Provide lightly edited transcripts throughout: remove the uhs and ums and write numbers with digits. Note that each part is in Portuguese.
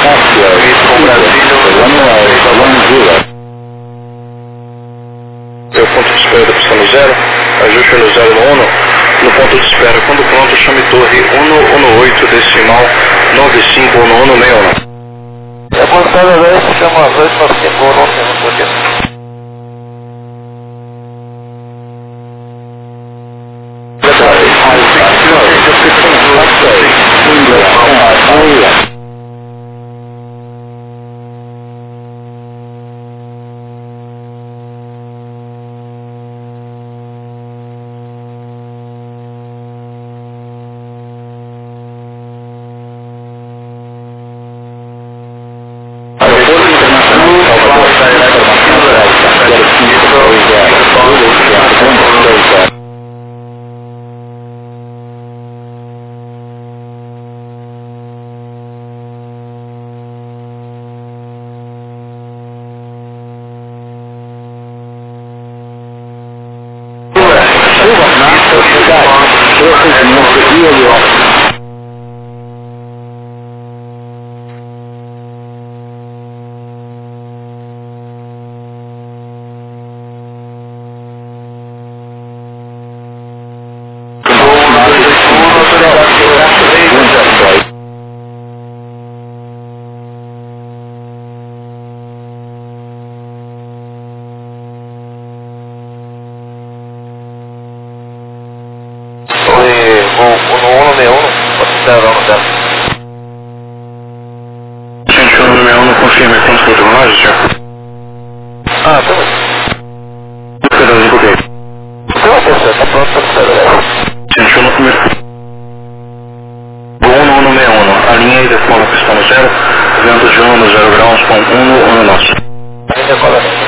O ponto de espera da pista no 0, ajuste no 0 no 1, no ponto de espera, quando pronto, chame torre 118 decimal 951161. É avançada 10, chama 295 1161. Confirme quantos controlagens já? Ah, tá bem. Esperando um pouquinho. Então, você tá pronto para esperar. Sentiu no primeiro. 1161. A linha aí da forma que está no 0, vento de 1 no 0 graus com 1 no nosso. Ainda cola.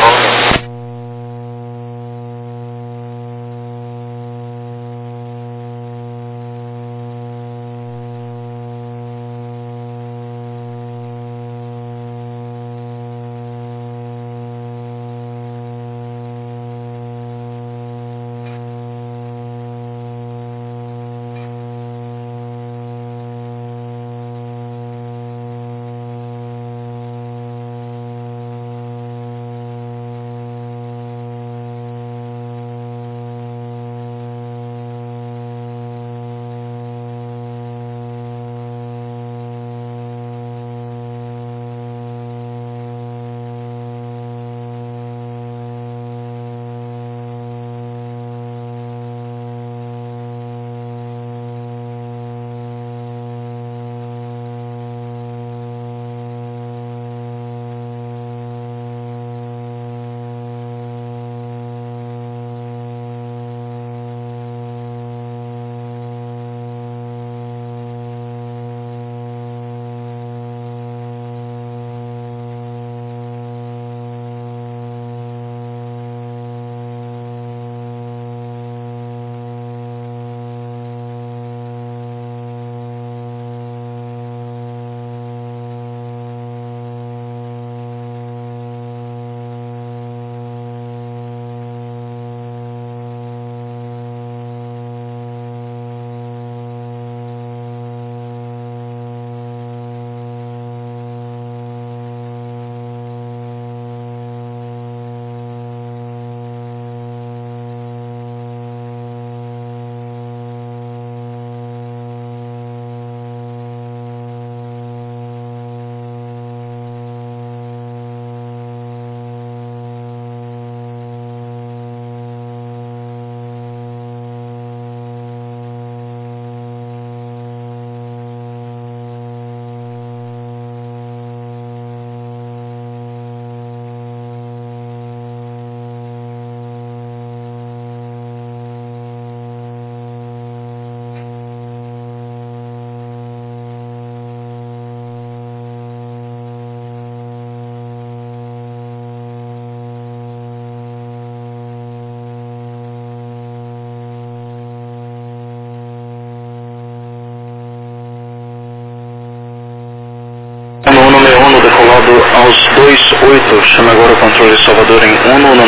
Decolado aos 28, chama agora o controle Salvador em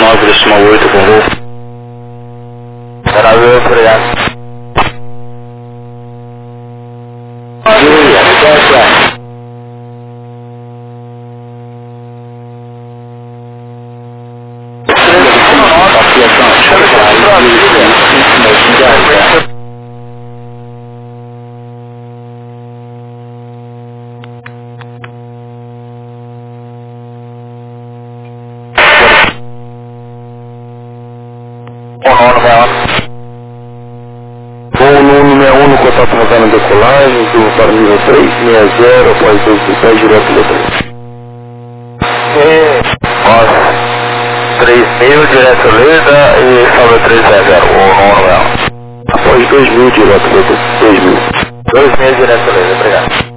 119,8 com voo. Obrigado. decolagem, subo para o nível 360, após 2 de pé, direto nível 3. Nossa, 3.000 direto Leda e sobe 300, o nono após 2.000 direto Leda, 2.000 direto Leda, obrigado.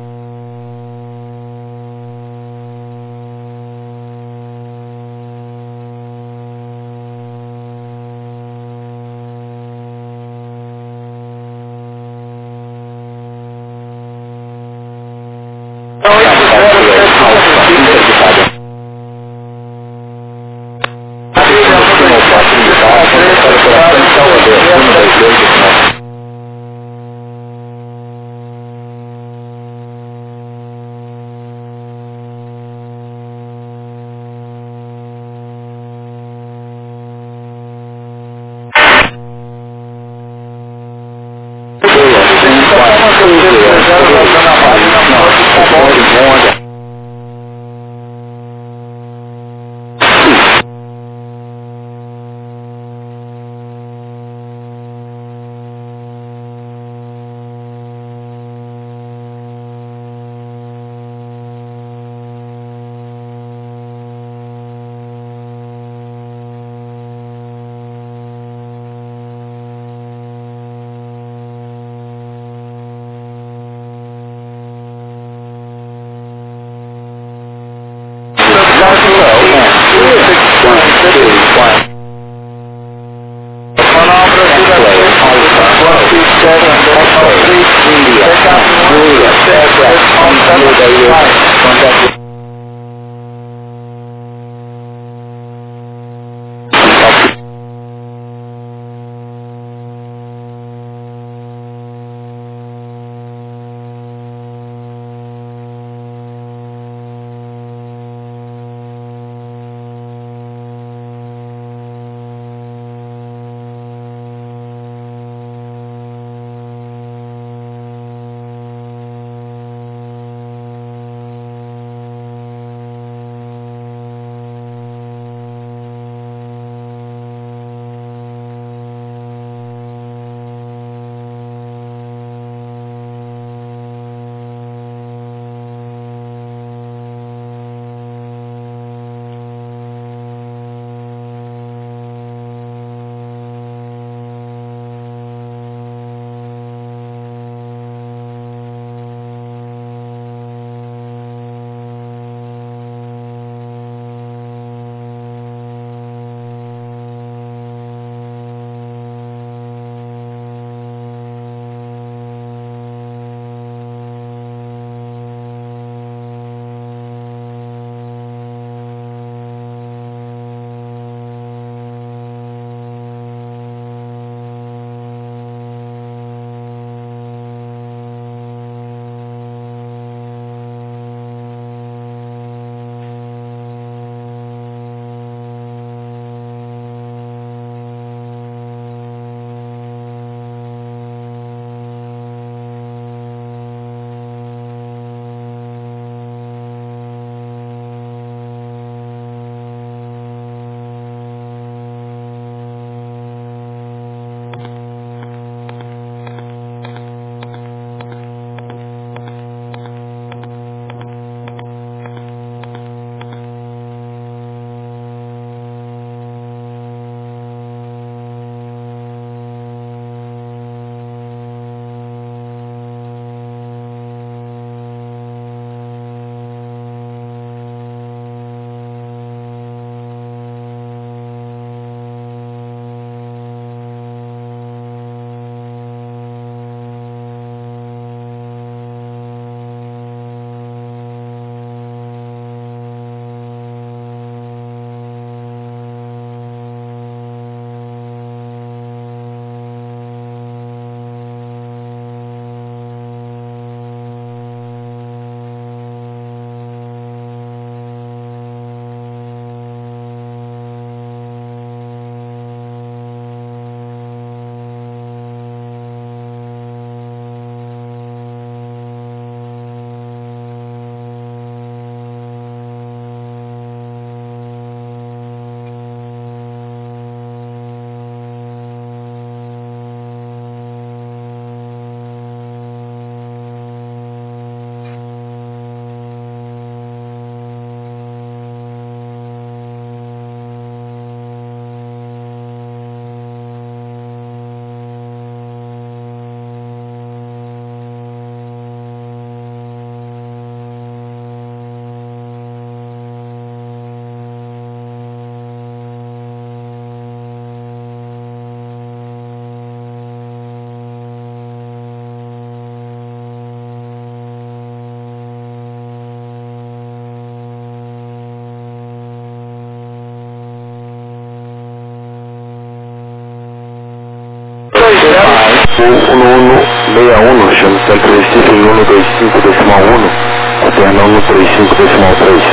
1161, chama Centro Recife em 125.1, alternando 35.3.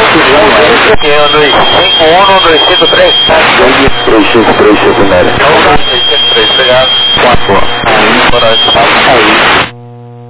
353 secundária. 353, obrigado. 4. Aí.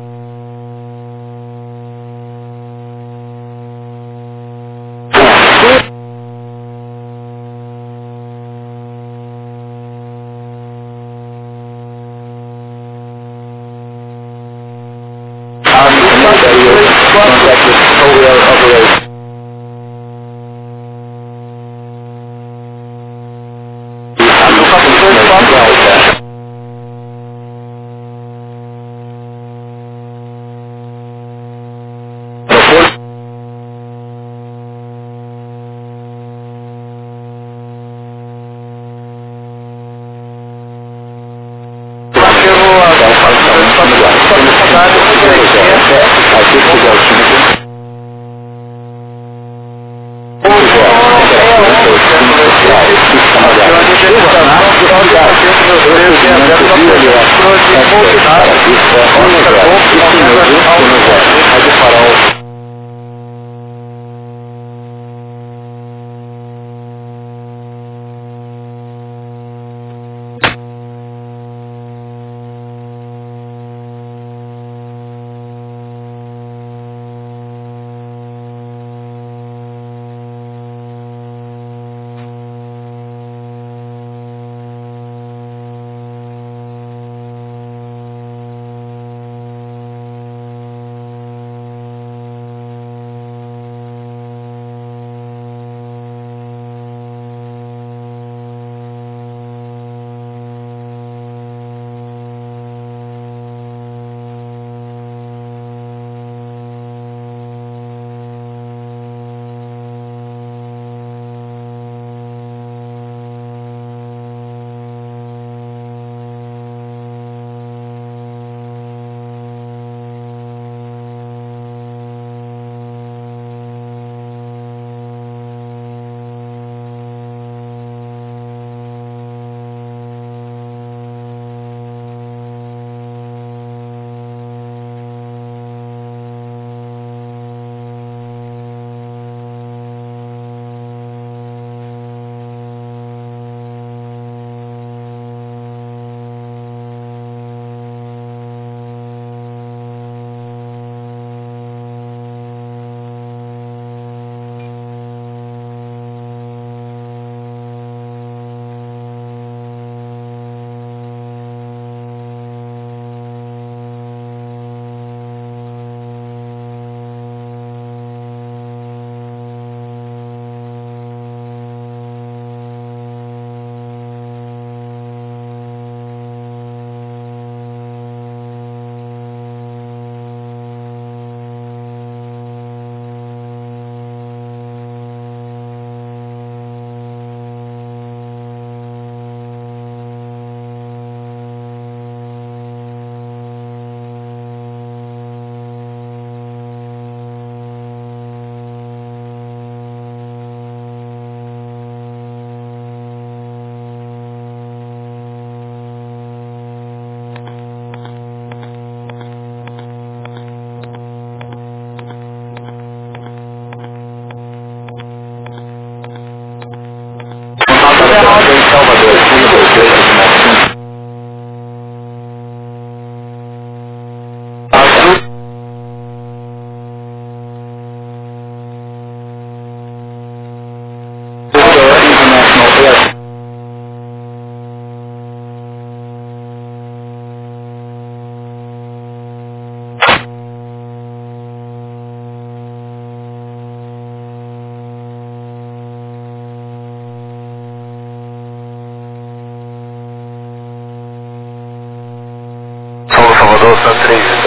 Salvador, São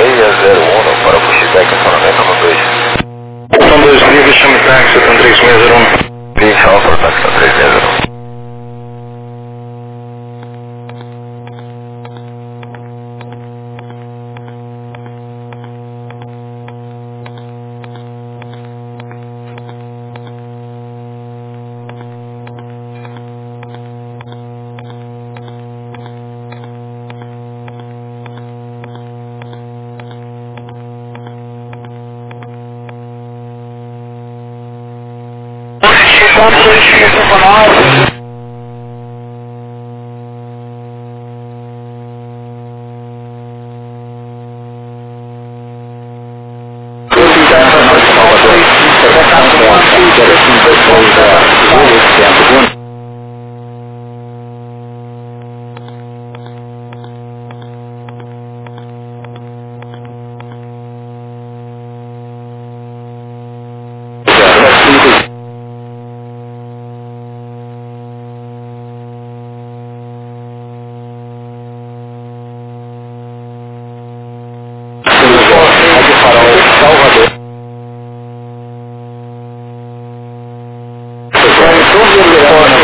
3601 para pushback, acionamento no 2. São 2 livres, chame táxi, São 3601. 20 Alfa, táxi, São 3601. Salvador.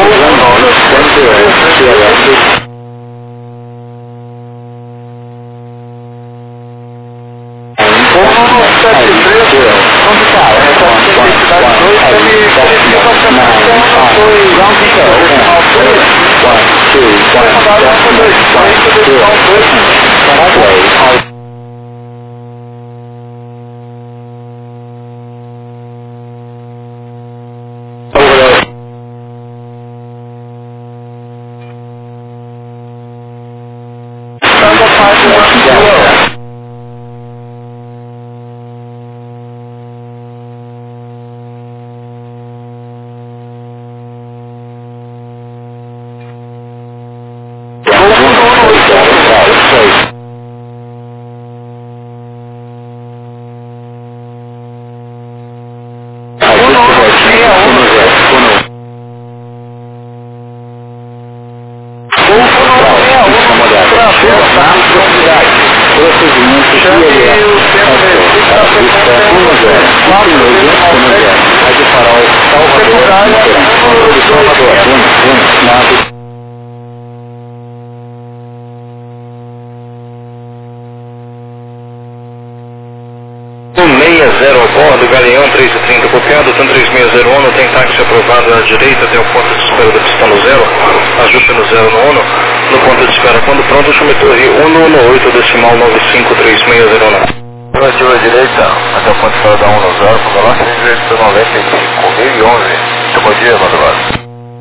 Bordo, Galeão 330 copiado, TAM 3601, tem táxi aprovado à direita até o ponto de espera da pista no zero, ajuste no 0 no 1, no ponto de espera quando pronto, chame torre 118 decimal 953609. Relativa à direita, até o ponto de espera da 1 no 0, com velocidade de 95.011, bom dia, Madrugada.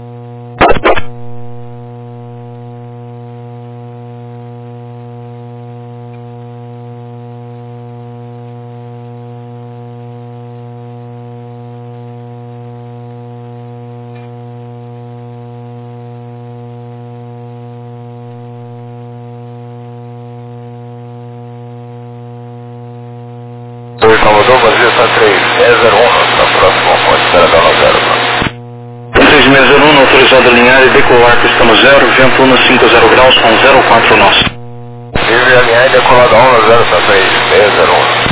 Salvador, vazio, está 3601, na próxima ponte, espera da 0. 3601, autorizado a alinhar e decolar, pista no 0, vento 150 graus com 04 nós. Livre alinhar e decolar da 1 no 0, está 3601.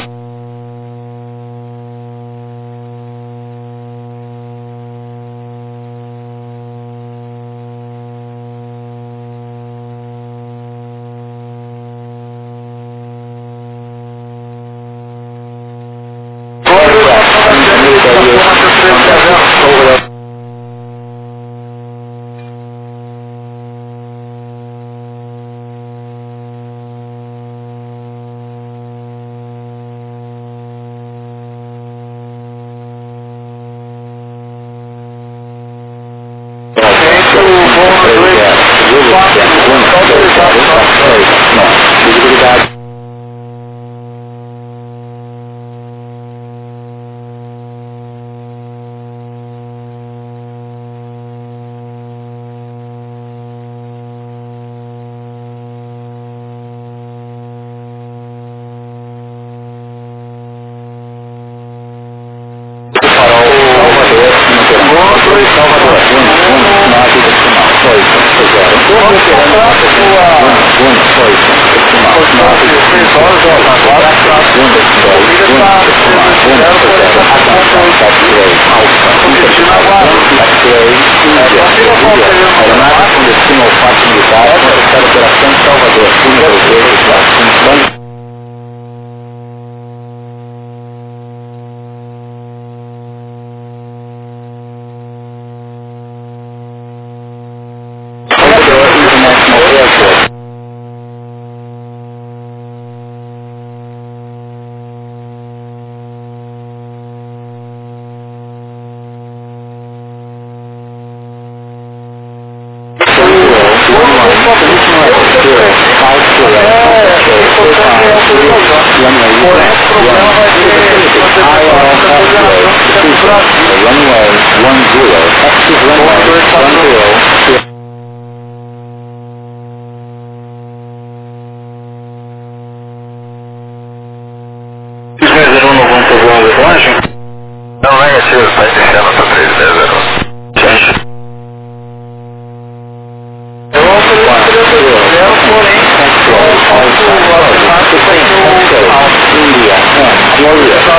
Não, negativo, está iniciando para 3601.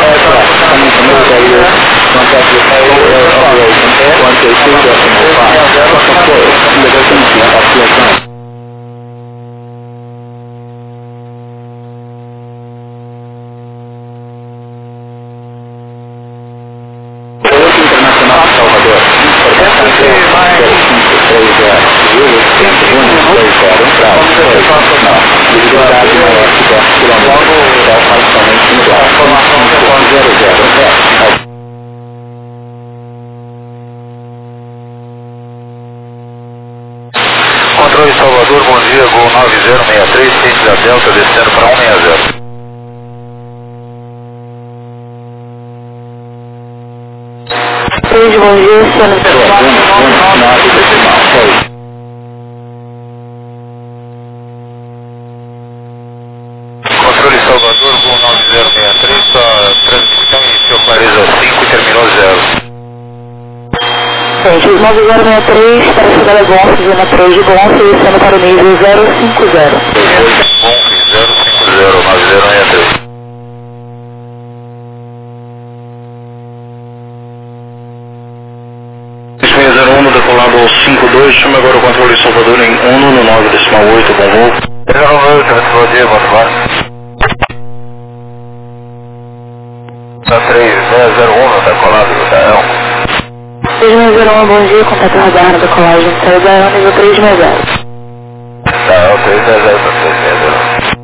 Contact with operator, 182.5. dia, Gol 9063, ciente da Delta, descendo para 160. Bom dia, sendo Controle Salvador, Gol 9063, sua transmissão iniciou clareza 5 e terminou 0. Gente, 9063 para a cidade Gonçalves, zona 3 de Gonçalves, descendo para o nível 050. Gonçalves 050, 9063. 3601 decolado ao 52, chama agora o controle de Salvador em 1 no 9,8, bom voo. 398, bom dia, bom trabalho. 3601, decolado do Dael. 3601, bom dia, contato radar na decolagem, saiu da nível 360. Dael 360 para 360.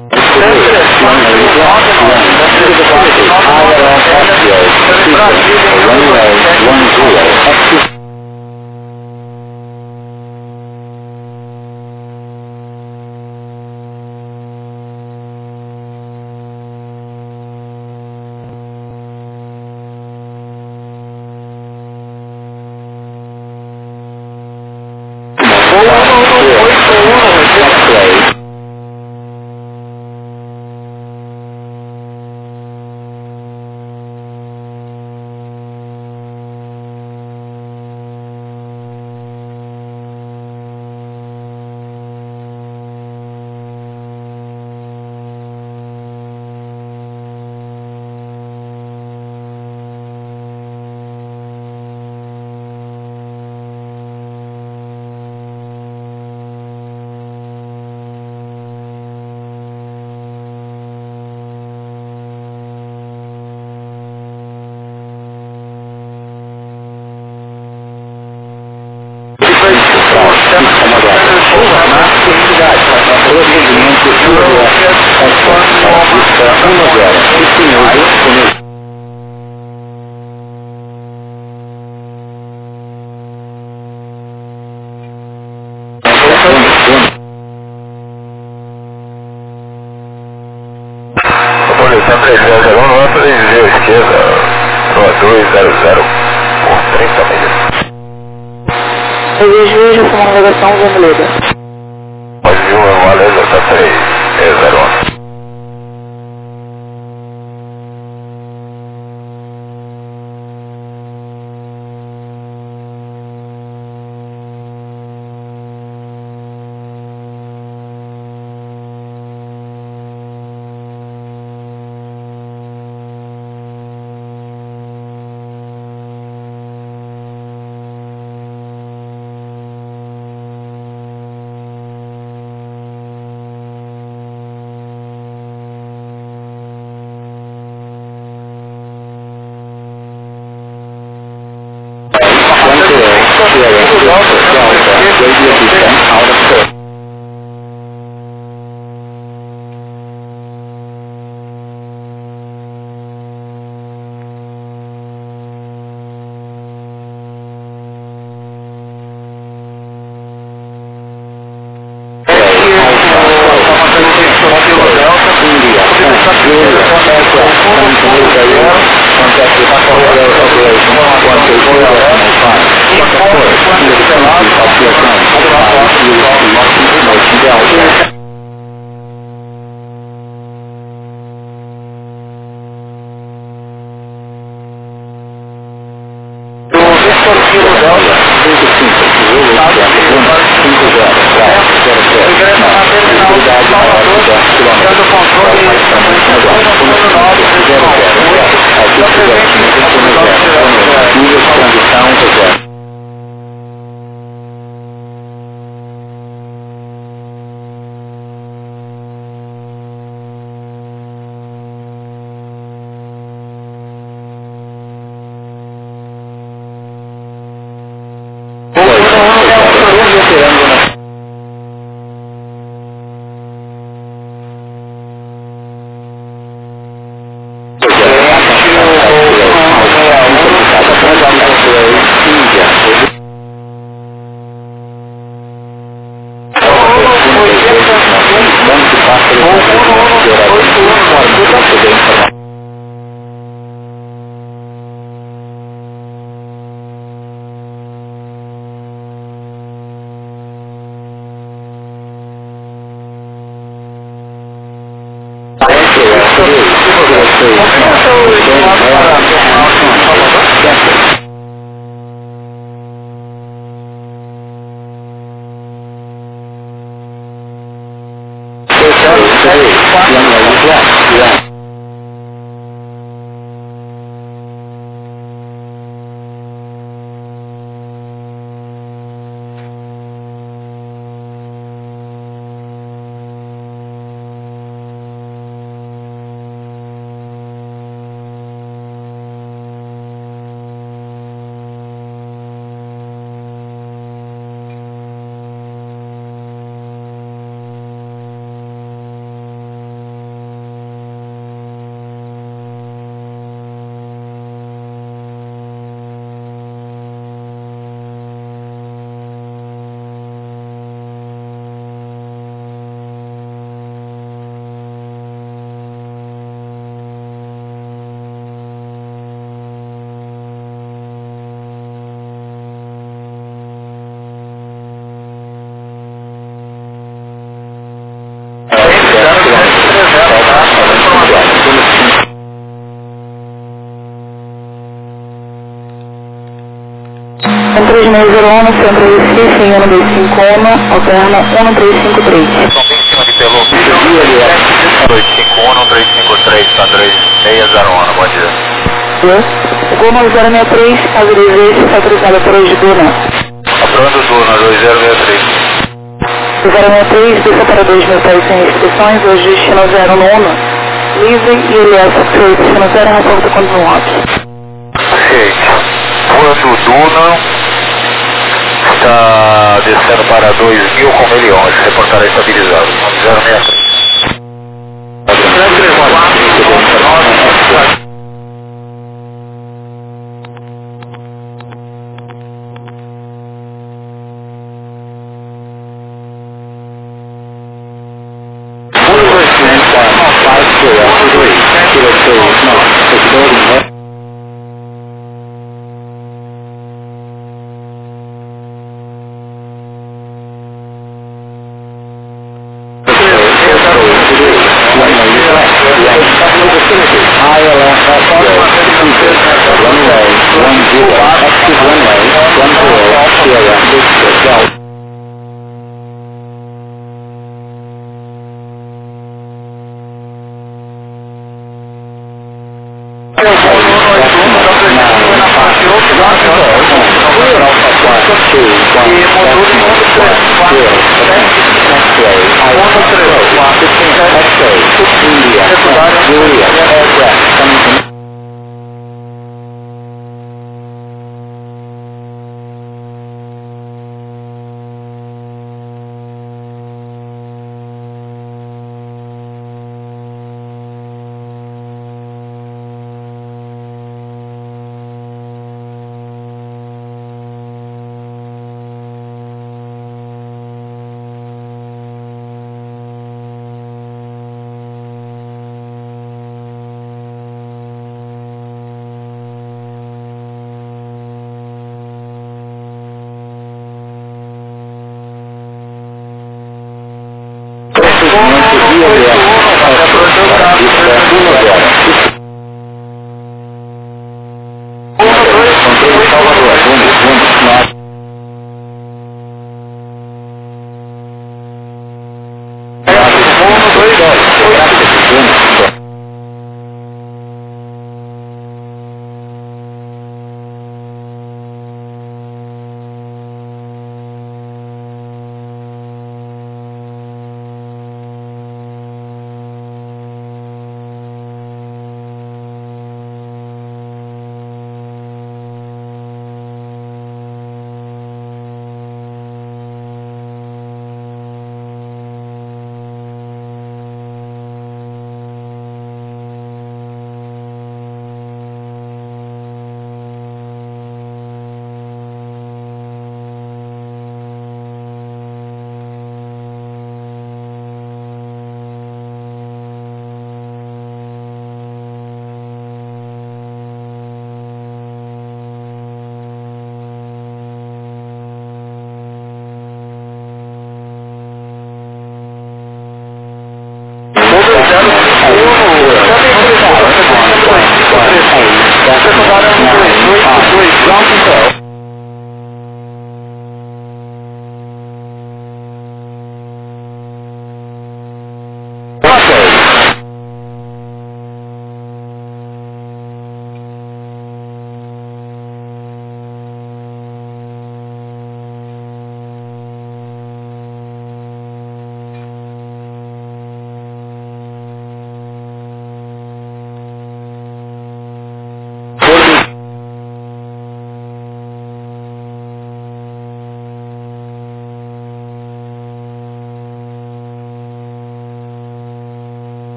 Controle 3601, não é para dirigir à esquerda, rua 200, por 30 milhas. Vejo essa navegação vermelha. Pode vir uma Valesa, tá 3601. 3601, centro Recife, em 1251, alterna 1353. São bem em cima de Pelô. 251, 1353, para 3601, bom dia. Gol 9063, casa 2 vezes, está autorizada por hoje, Duna. Aprovando Duna, 2063. 063, desça para 2.000 pés sem restrições, hoje destino 0 no 1, livre e ILS foi destino 0 na porta continuado. Perfeito. Voando Duna, está descendo para 2000 com 1011, reportará estabilizado, 063.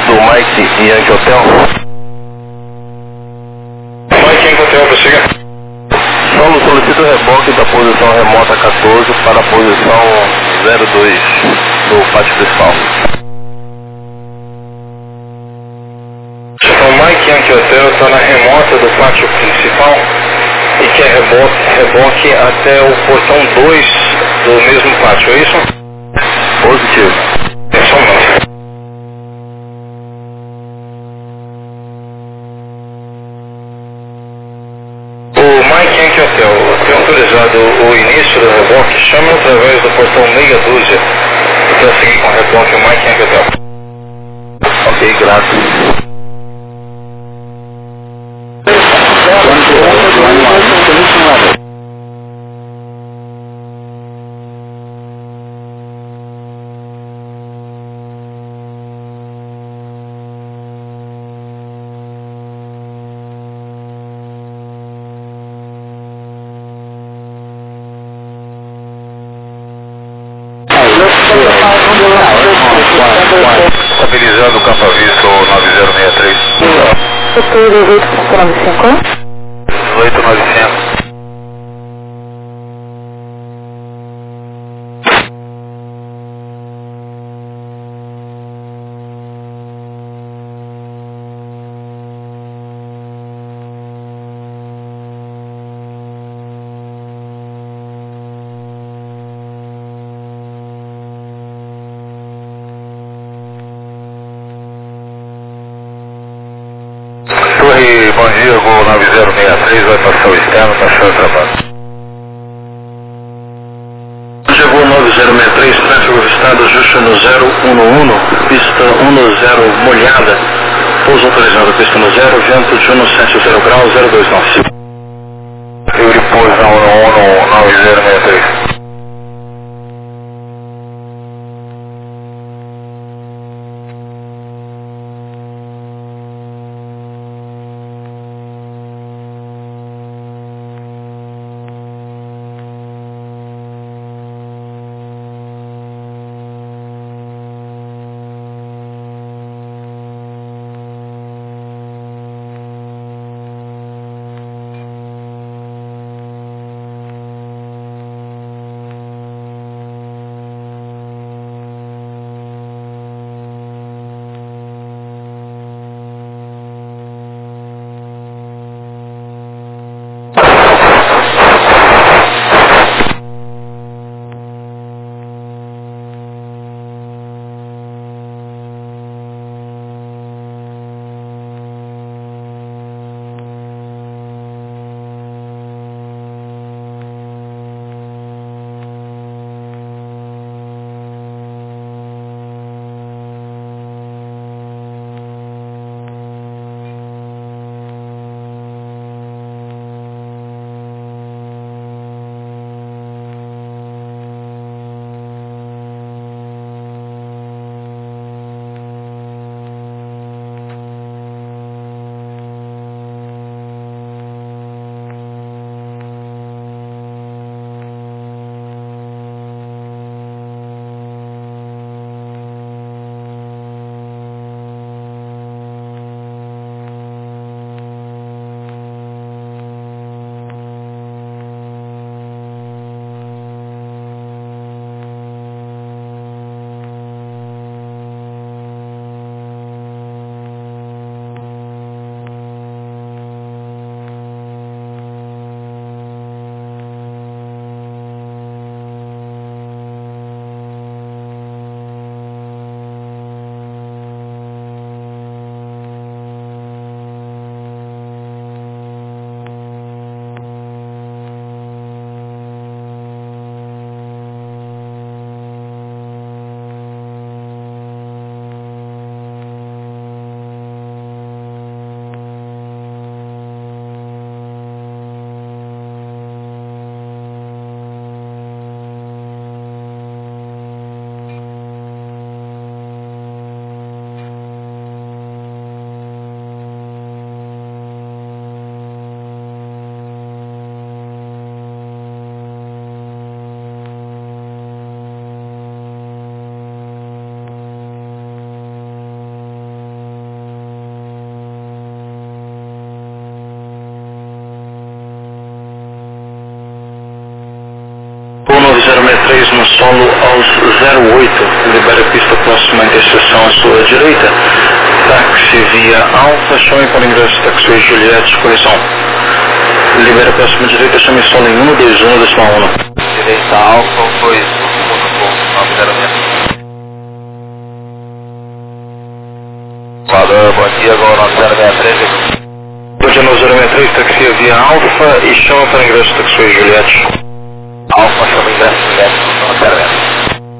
do Mike Yankee Hotel. Mike Yankee Hotel, prossiga. Solo solicita o reboque da posição remota 14 para a posição 02 do pátio principal. Então, Mike Yankee Hotel está na remota do pátio principal e quer reboque até o portão 2 do mesmo pátio, é isso? Positivo. É só um momento. O Mike Yankee Hotel tem autorizado o início do reboque, chama através do portão meia dúzia para seguir com o reboque o Mike Yankee Hotel. Ok, graças. Estabilizando o campo aviso 9063. Setor 18.95. 1895. Torre, bom dia, voo 9063, vai passar o externo, passar o trabalho. Chegou 9063, tráfego registrado, ajuste no 011, pista 10 molhada, pouso autorizado, pista no 0, vento de 170 graus, 029. Livre pouso na 11 9063. no solo aos 08, libera a pista próxima à interseção à sua direita, táxi via Alfa, chame para ingresso taxi Juliette, colisão. Libera a próxima direita, chame solo em 121, decimal 1. Direita Alfa, 2, 906. Valor, bom dia, Gol 9063. Bom dia, 9063, taxi via Alfa e chama para ingresso taxi Juliette. Alfa, chama ingresso Juliette, 9063.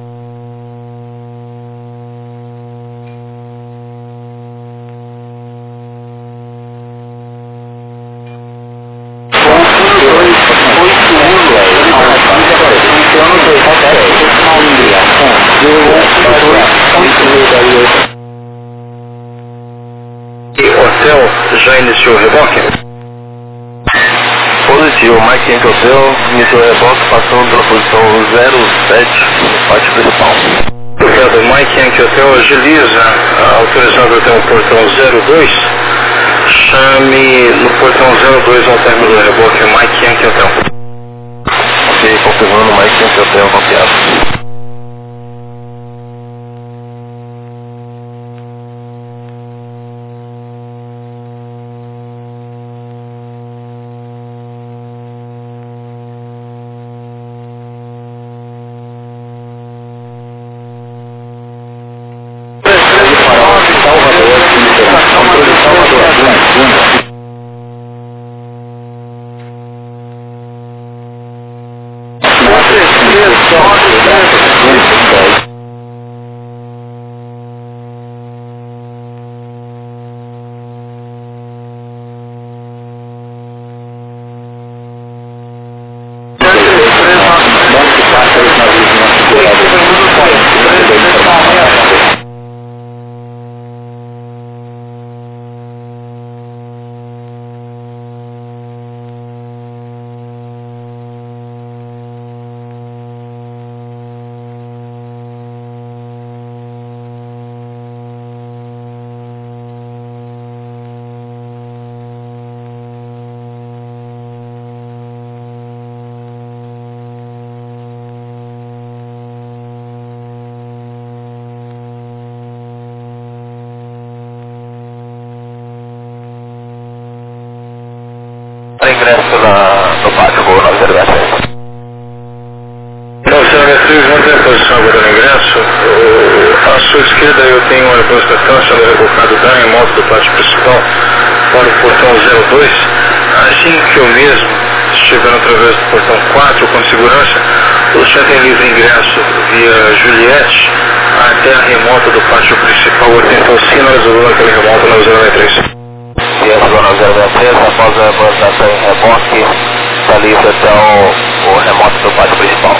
Hotel já iniciou o reboque? Positivo, Mike Yankee Hotel iniciou o reboque passando pela posição 07 no pátio principal. Obrigado, Mike Yankee Hotel agiliza, autorizado até o portão 02, chame no portão 02 ao término do reboque, Mike Yankee Hotel. Ok, confirmando, Mike Yankee Hotel confiado. Ingresso no pátio, Gol 9063. 9063, mantém a posição agora no ingresso. À sua esquerda eu tenho uma reposição sendo rebocado da remoto do pátio principal para o portão 02. Assim que eu mesmo estiver através do portão 4 com segurança, o senhor tem livre ingresso via Juliette até a remota do pátio principal. Eu tentou sinalizar aquele remoto na 093. Yes, Gol 9063, após a implantação em reboque, está livre até o remoto do pátio principal.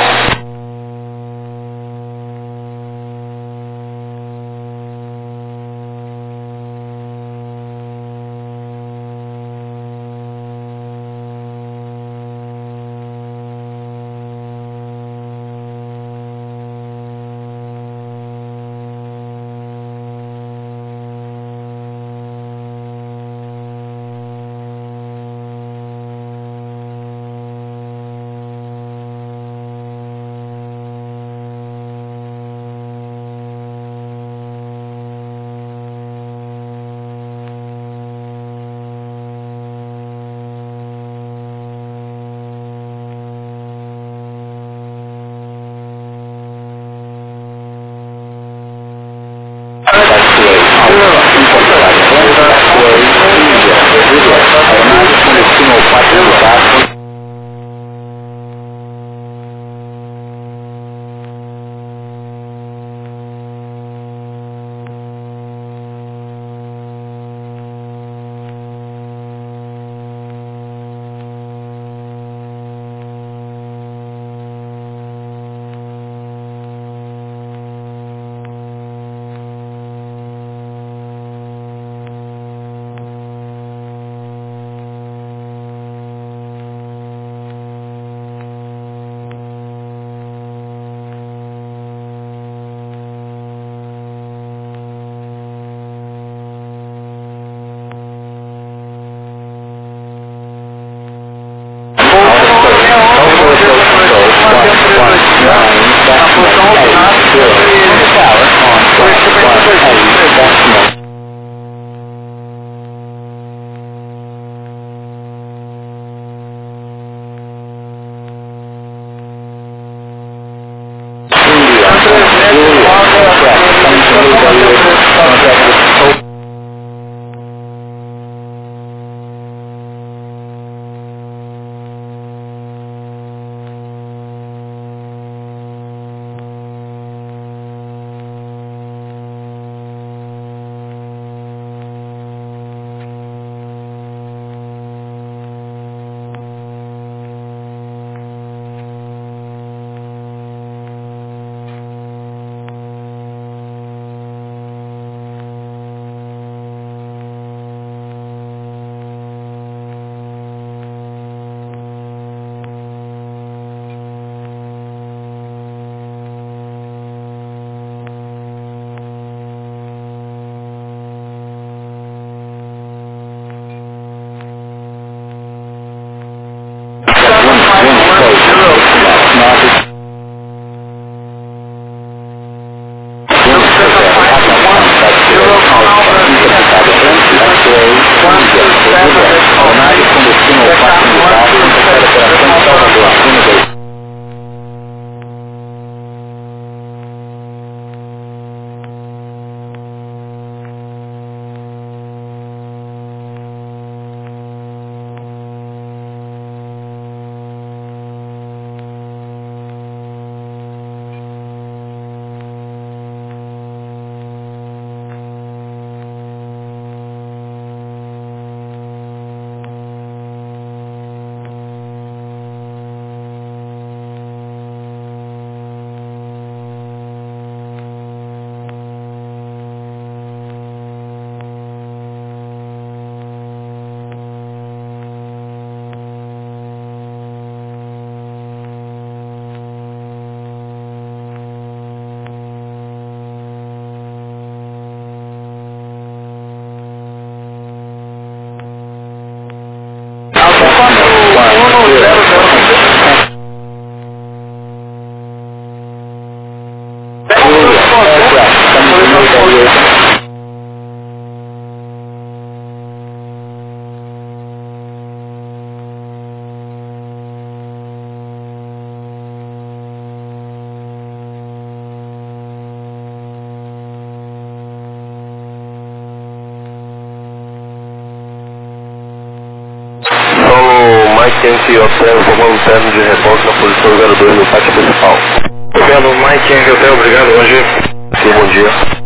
Yankee Hotel, comando interno de reboque na posição 02 no pátio principal. Copiado Mike Yankee Hotel, obrigado, bom dia. Sim, bom dia.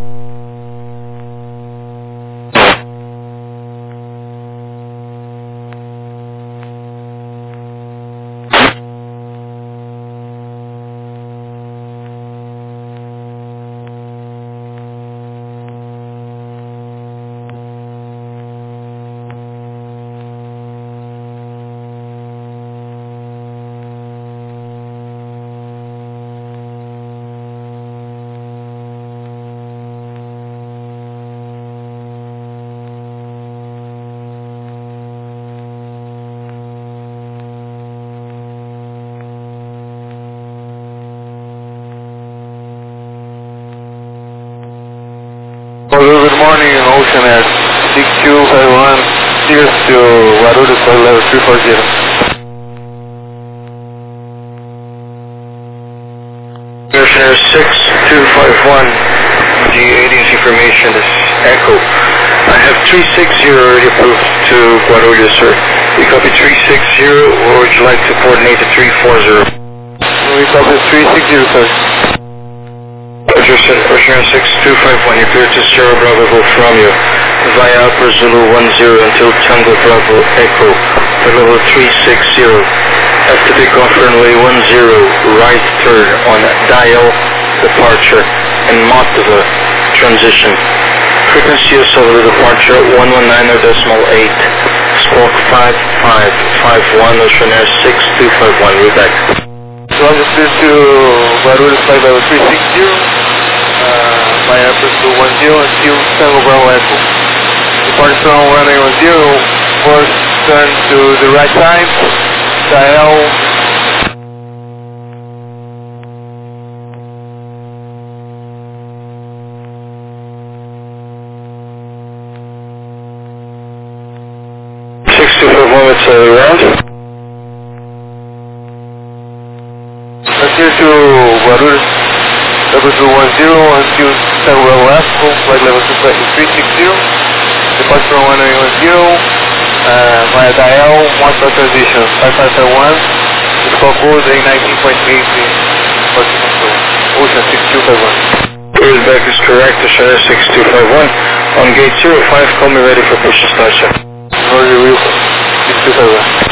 Good morning, Ocean Air 6251, Sears to Guarulhos, flight level 340. Ocean Air 6251, the audience information is Echo. I have 360 already approved to Guarulhos, sir. We copy 360, or would you like to coordinate to 340? We copy 360, sir. Ocean Air 6251, you clear to Sierra Bravo Golf Romeo via Upper Zulu 10 until Tango Bravo Echo for level 360. After takeoff runway 10, right turn on Dial departure and Motova transition. Frequency of solar departure 119.8. Squawk 5551, Ocean Air 6251, we're back. So I'm just to Guarulhos, flight level 360. My airport to 10 until Tango Bravo Echo. Departure from runway 10, first turn to the right side, dial. Moments around. Clear to Guarulhos, level 10 until Tango Bravo Echo, flight level 360. Departure from runway 10, via dial, one star transition, 5551, squawk code A19.8, departure control, Ocean 6251. Clear back is correct, Ocean Air 6251. On gate 05, call me ready for push and start, sir. Roger, Wilson, 6251.